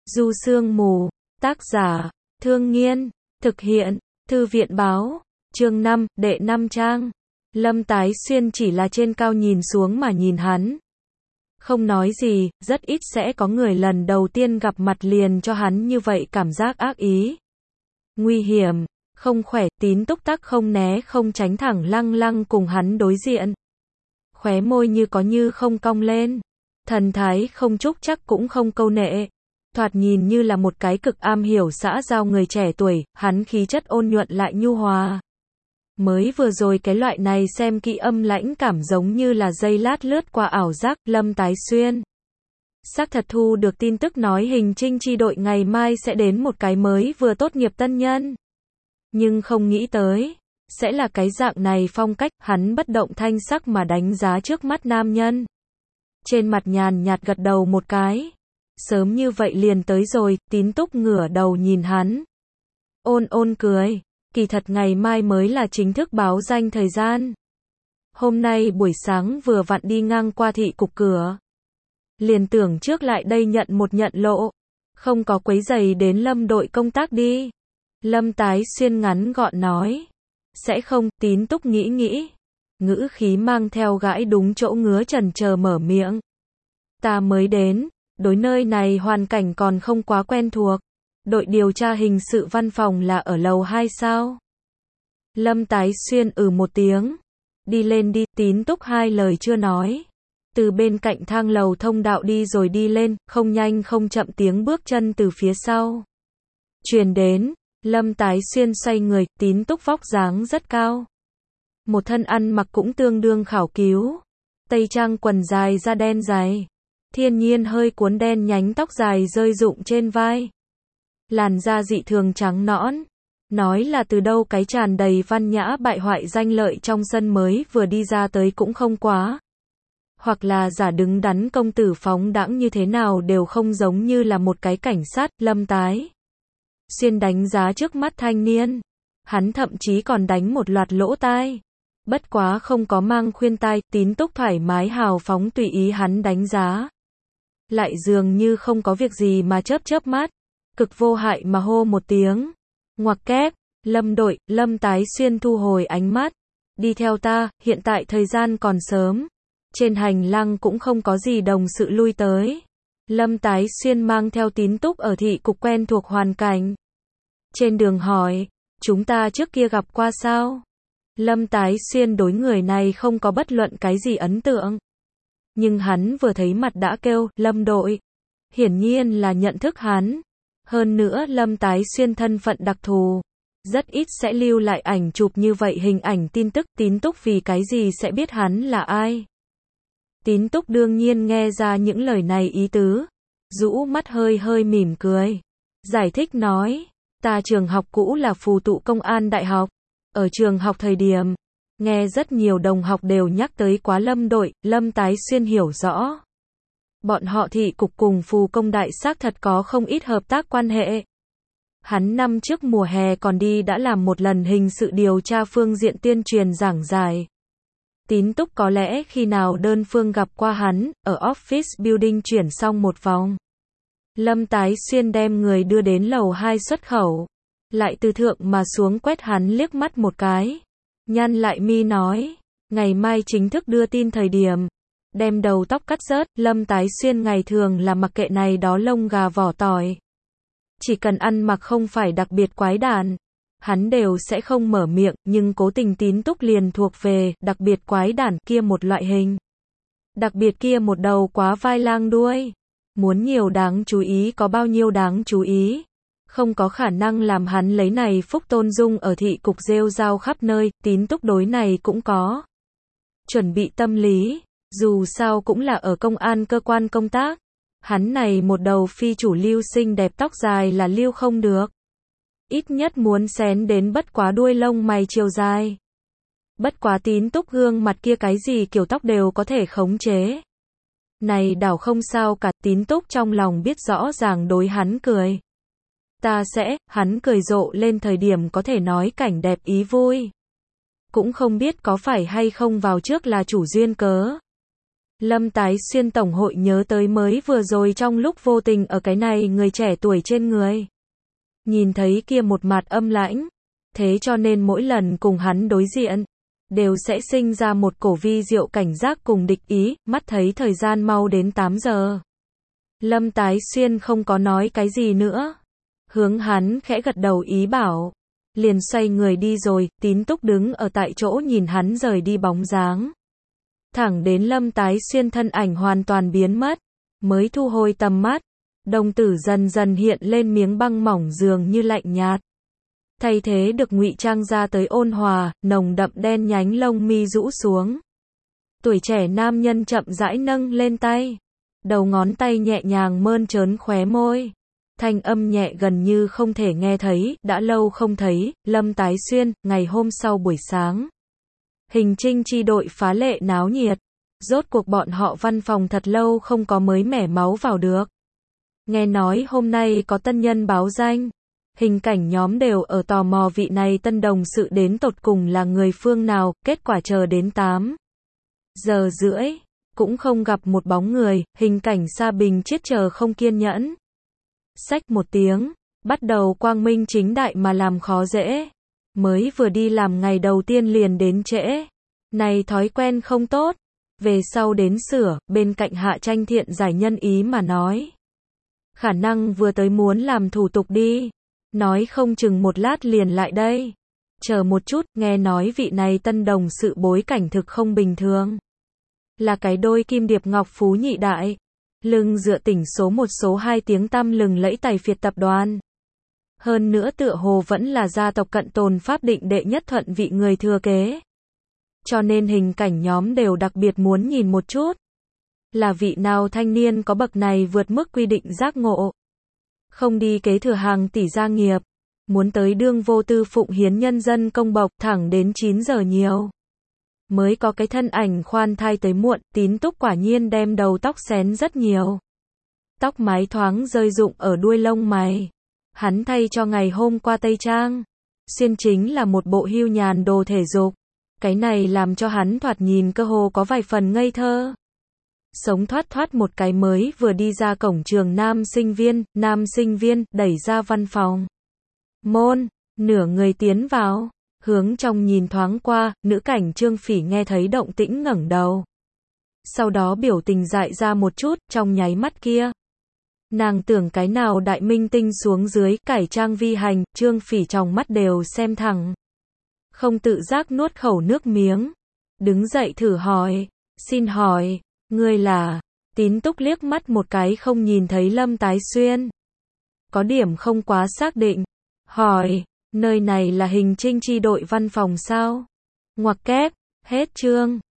Du Sương Mù, tác giả, Thương Nghiên, thực hiện, Thư viện báo, chương 5, đệ 5 trang. Lâm Tái Xuyên chỉ là trên cao nhìn xuống mà nhìn hắn. Không nói gì, rất ít sẽ có người lần đầu tiên gặp mặt liền cho hắn như vậy cảm giác ác ý. Nguy hiểm, không khỏe, Tín Túc tắc không né không tránh thẳng lăng lăng cùng hắn đối diện. Khóe môi như có như không cong lên. Thần thái không chúc chắc cũng không câu nệ. Thoạt nhìn như là một cái cực am hiểu xã giao người trẻ tuổi, hắn khí chất ôn nhuận lại nhu hòa. Mới vừa rồi cái loại này xem kỹ âm lãnh cảm giống như là giây lát lướt qua ảo giác. Lâm Tái Xuyên xác thật thu được tin tức nói Hình Trinh chi đội ngày mai sẽ đến một cái mới vừa tốt nghiệp tân nhân. Nhưng không nghĩ tới sẽ là cái dạng này phong cách. Hắn bất động thanh sắc mà đánh giá trước mắt nam nhân. Trên mặt nhàn nhạt gật đầu một cái. Sớm như vậy liền tới rồi. Tín Túc ngửa đầu nhìn hắn, ôn ôn cười. Kỳ thật ngày mai mới là chính thức báo danh thời gian. Hôm nay buổi sáng vừa vặn đi ngang qua thị cục cửa, liền tưởng trước lại đây nhận một nhận lộ. Không có quấy rầy đến Lâm đội công tác đi. Lâm Tái Xuyên ngắn gọn nói. Sẽ không. Tín Túc nghĩ nghĩ, ngữ khí mang theo gãi đúng chỗ ngứa chần chờ mở miệng. Ta mới đến, đối nơi này hoàn cảnh còn không quá quen thuộc. Đội điều tra hình sự văn phòng là ở lầu 2 sao? Lâm Tái Xuyên một tiếng. Đi lên đi. Tín Túc hai lời chưa nói, từ bên cạnh thang lầu thông đạo đi rồi đi lên, không nhanh không chậm tiếng bước chân từ phía sau truyền đến. Lâm Tái Xuyên xoay người. Tín Túc vóc dáng rất cao, một thân ăn mặc cũng tương đương khảo cứu, tây trang quần dài da đen dày, thiên nhiên hơi cuốn đen nhánh tóc dài rơi rụng trên vai, làn da dị thường trắng nõn. Nói là từ đâu cái tràn đầy văn nhã bại hoại danh lợi trong sân mới vừa đi ra tới cũng không quá. Hoặc là giả đứng đắn công tử phóng đãng như thế nào đều không giống như là một cái cảnh sát. Lâm Tái Xuyên đánh giá trước mắt thanh niên. Hắn thậm chí còn đánh một loạt lỗ tai. Bất quá không có mang khuyên tai. Tín Túc thoải mái hào phóng tùy ý hắn đánh giá. Lại dường như không có việc gì mà chớp chớp mắt. Cực vô hại mà hô một tiếng. Ngoặc kép. Lâm đội. Lâm Tái Xuyên thu hồi ánh mắt. Đi theo ta, hiện tại thời gian còn sớm. Trên hành lang cũng không có gì đồng sự lui tới. Lâm Tái Xuyên mang theo Tín Túc ở thị cục quen thuộc hoàn cảnh. Trên đường hỏi, chúng ta trước kia gặp qua sao? Lâm Tái Xuyên đối người này không có bất luận cái gì ấn tượng. Nhưng hắn vừa thấy mặt đã kêu, Lâm đội. Hiển nhiên là nhận thức hắn. Hơn nữa Lâm Tái Xuyên thân phận đặc thù, rất ít sẽ lưu lại ảnh chụp như vậy hình ảnh tin tức. Tín Túc vì cái gì sẽ biết hắn là ai? Tín Túc đương nhiên nghe ra những lời này ý tứ, rũ mắt hơi hơi mỉm cười, giải thích nói, ta trường học cũ là Phù Tụ Công an Đại học, ở trường học thời điểm, nghe rất nhiều đồng học đều nhắc tới quá Lâm đội. Lâm Tái Xuyên hiểu rõ, bọn họ thị cục cùng Phù Công Đại xác thật có không ít hợp tác quan hệ. Hắn năm trước mùa hè còn đi đã làm một lần hình sự điều tra phương diện tuyên truyền giảng giải. Tín Túc có lẽ khi nào đơn phương gặp qua hắn, ở office building chuyển xong một vòng. Lâm Tái Xuyên đem người đưa đến lầu 2 xuất khẩu, lại từ thượng mà xuống quét hắn liếc mắt một cái. Nhăn lại mi nói, ngày mai chính thức đưa tin thời điểm, đem đầu tóc cắt rớt. Lâm Tái Xuyên ngày thường là mặc kệ này đó lông gà vỏ tỏi. Chỉ cần ăn mặc không phải đặc biệt quái đản, hắn đều sẽ không mở miệng, nhưng cố tình Tín Túc liền thuộc về đặc biệt quái đản kia một loại hình. Đặc biệt kia một đầu quá vai lang đuôi. Muốn nhiều đáng chú ý có bao nhiêu đáng chú ý. Không có khả năng làm hắn lấy này phúc tôn dung ở thị cục rêu rao khắp nơi. Tín Túc đối này cũng có chuẩn bị tâm lý. Dù sao cũng là ở công an cơ quan công tác. Hắn này một đầu phi chủ lưu xinh đẹp tóc dài là lưu không được. Ít nhất muốn xén đến bất quá đuôi lông mày chiều dài. Bất quá Tín Túc gương mặt kia cái gì kiểu tóc đều có thể khống chế. Này đảo không sao cả. Tín Túc trong lòng biết rõ ràng đối hắn cười. Ta sẽ, hắn cười rộ lên thời điểm có thể nói cảnh đẹp ý vui. Cũng không biết có phải hay không vào trước là chủ duyên cớ. Lâm Tái Xuyên tổng hội nhớ tới mới vừa rồi trong lúc vô tình ở cái này người trẻ tuổi trên người. Nhìn thấy kia một mặt âm lãnh. Thế cho nên mỗi lần cùng hắn đối diện, đều sẽ sinh ra một cổ vi diệu cảnh giác cùng địch ý, mắt thấy thời gian mau đến 8 giờ. Lâm Tái Xuyên không có nói cái gì nữa. Hướng hắn khẽ gật đầu ý bảo. Liền xoay người đi rồi, Tín Túc đứng ở tại chỗ nhìn hắn rời đi bóng dáng. Thẳng đến Lâm Tái Xuyên thân ảnh hoàn toàn biến mất, mới thu hồi tầm mắt. Đồng tử dần dần hiện lên miếng băng mỏng dường như lạnh nhạt. Thay thế được ngụy trang ra tới ôn hòa, nồng đậm đen nhánh lông mi rũ xuống. Tuổi trẻ nam nhân chậm rãi nâng lên tay. Đầu ngón tay nhẹ nhàng mơn trớn khóe môi. Thanh âm nhẹ gần như không thể nghe thấy, đã lâu không thấy, Lâm Tái Xuyên, ngày hôm sau buổi sáng. Hình trinh chi đội phá lệ náo nhiệt. Rốt cuộc bọn họ văn phòng thật lâu không có mới mẻ máu vào được. Nghe nói hôm nay có tân nhân báo danh. Hình cảnh nhóm đều ở tò mò vị này tân đồng sự đến tột cùng là người phương nào, kết quả chờ đến 8 giờ rưỡi, cũng không gặp một bóng người, hình cảnh Sa Bình chết chờ không kiên nhẫn. Xách một tiếng, bắt đầu quang minh chính đại mà làm khó dễ. Mới vừa đi làm ngày đầu tiên liền đến trễ. Này thói quen không tốt. Về sau đến sửa, bên cạnh Hạ Tranh Thiện giải nhân ý mà nói. Khả năng vừa tới muốn làm thủ tục đi. Nói không chừng một lát liền lại đây. Chờ một chút, nghe nói vị này tân đồng sự bối cảnh thực không bình thường. Là cái đôi kim điệp ngọc phú nhị đại. Lưng dựa tỉnh số 1 số 2 tiếng tăm lừng lẫy tài phiệt tập đoàn. Hơn nữa tựa hồ vẫn là gia tộc cận tồn pháp định đệ nhất thuận vị người thừa kế. Cho nên hình cảnh nhóm đều đặc biệt muốn nhìn một chút. Là vị nào thanh niên có bậc này vượt mức quy định giác ngộ. Không đi kế thừa hàng tỷ gia nghiệp. Muốn tới đương vô tư phụng hiến nhân dân công bộc thẳng đến 9 giờ nhiều. Mới có cái thân ảnh khoan thai tới muộn, Tín Túc quả nhiên đem đầu tóc xén rất nhiều. Tóc mái thoáng rơi rụng ở đuôi lông mày. Hắn thay cho ngày hôm qua tây trang. Xuyên chính là một bộ hưu nhàn đồ thể dục. Cái này làm cho hắn thoạt nhìn cơ hồ có vài phần ngây thơ. Sống thoát thoát một cái mới vừa đi ra cổng trường nam sinh viên, đẩy ra văn phòng. Môn, nửa người tiến vào, hướng trong nhìn thoáng qua, nữ cảnh Trương Phỉ nghe thấy động tĩnh ngẩng đầu. Sau đó biểu tình dại ra một chút, trong nháy mắt kia. Nàng tưởng cái nào đại minh tinh xuống dưới, cải trang vi hành, Trương Phỉ trong mắt đều xem thẳng. Không tự giác nuốt khẩu nước miếng. Đứng dậy thử hỏi, xin hỏi, ngươi là? Tín Túc liếc mắt một cái không nhìn thấy Lâm Tái Xuyên. Có điểm không quá xác định. Hỏi, nơi này là hình trinh chi đội văn phòng sao? Ngoặc kép, hết chương.